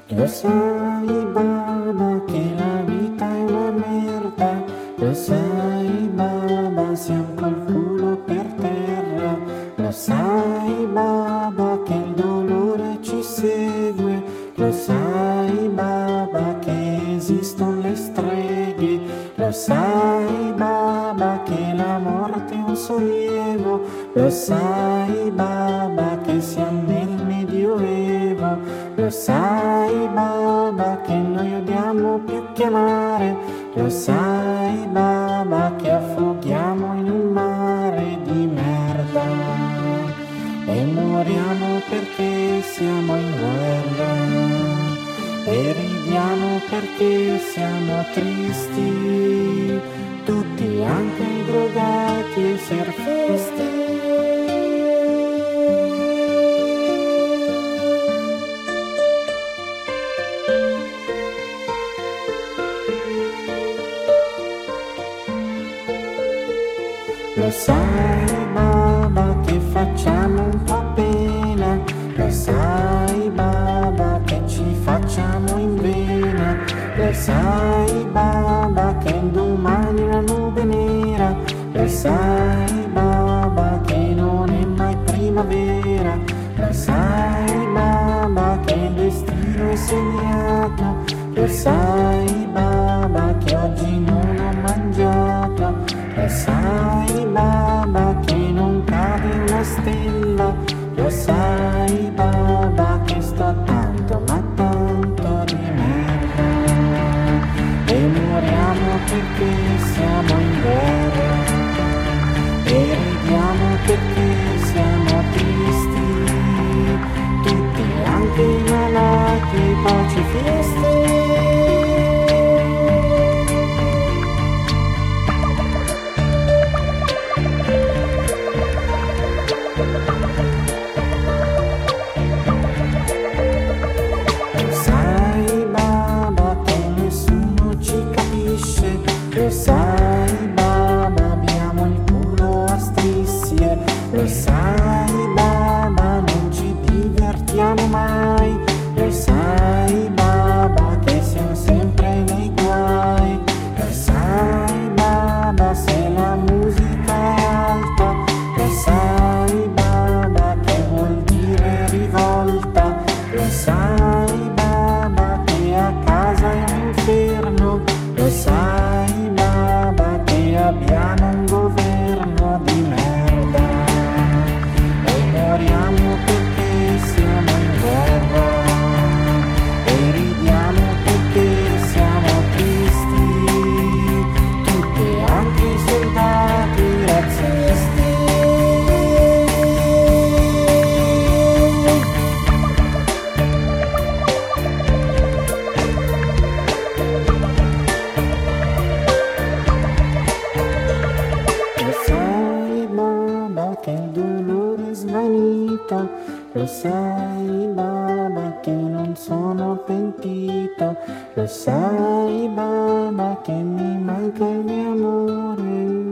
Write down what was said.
Lo sai, Baba, che la vita è una merda. Lo sai, Baba, siamo col culo per terra. Lo sai, Baba, che il dolore ci segue. Lo sai, Baba, che esistono le streghe. Lo sai, Baba, che la morte è un sollievo. Lo sai, Baba, che siamo nel Medioevo. Lo sai, Baba, che noi odiamo più che mare. Lo sai, Baba, che affoghiamo in un mare di merda e moriamo perché siamo in guerra e ridiamo perché siamo tristi, tutti, anche i drogati e i surfisti. Lo sai, Baba, che facciamo un po' pena. Lo sai, Baba, che ci facciamo in vena. Lo sai, Baba, che domani una nube nera. Lo sai, Baba, che non è mai primavera. Lo sai, Baba, che il destino è segnato. Lo sai, Baba, che oggi non ho mangiato. Lo sai, Baba, che non cade una stella. Lo sai, Baba, che sto tanto, ma tanto di merda e moriamo perché siamo in guerra e ridiamo perché siamo tristi, tutti, anche i malati e i pacifisti. Lo sai, Baba, abbiamo il culo a strisce. Lo sai, Baba, non ci divertiamo mai. Lo sai, Baba, che siamo sempre nei guai. Lo sai, Baba, se la musica è alta. Lo sai, Baba, che vuol dire rivolta. Lo sai, Baba, che a casa è un inferno. Lo sai, Baba, che abbiamo un governo di merda e moriamo perché siamo in guerra e ridiamo perché siamo tristi, tutti, anche i soldati razzisti. Lo sai, Baba, che il dolore è svanito. Lo sai, Baba, che non sono pentito. Lo sai, Baba, che mi manca il mio amore.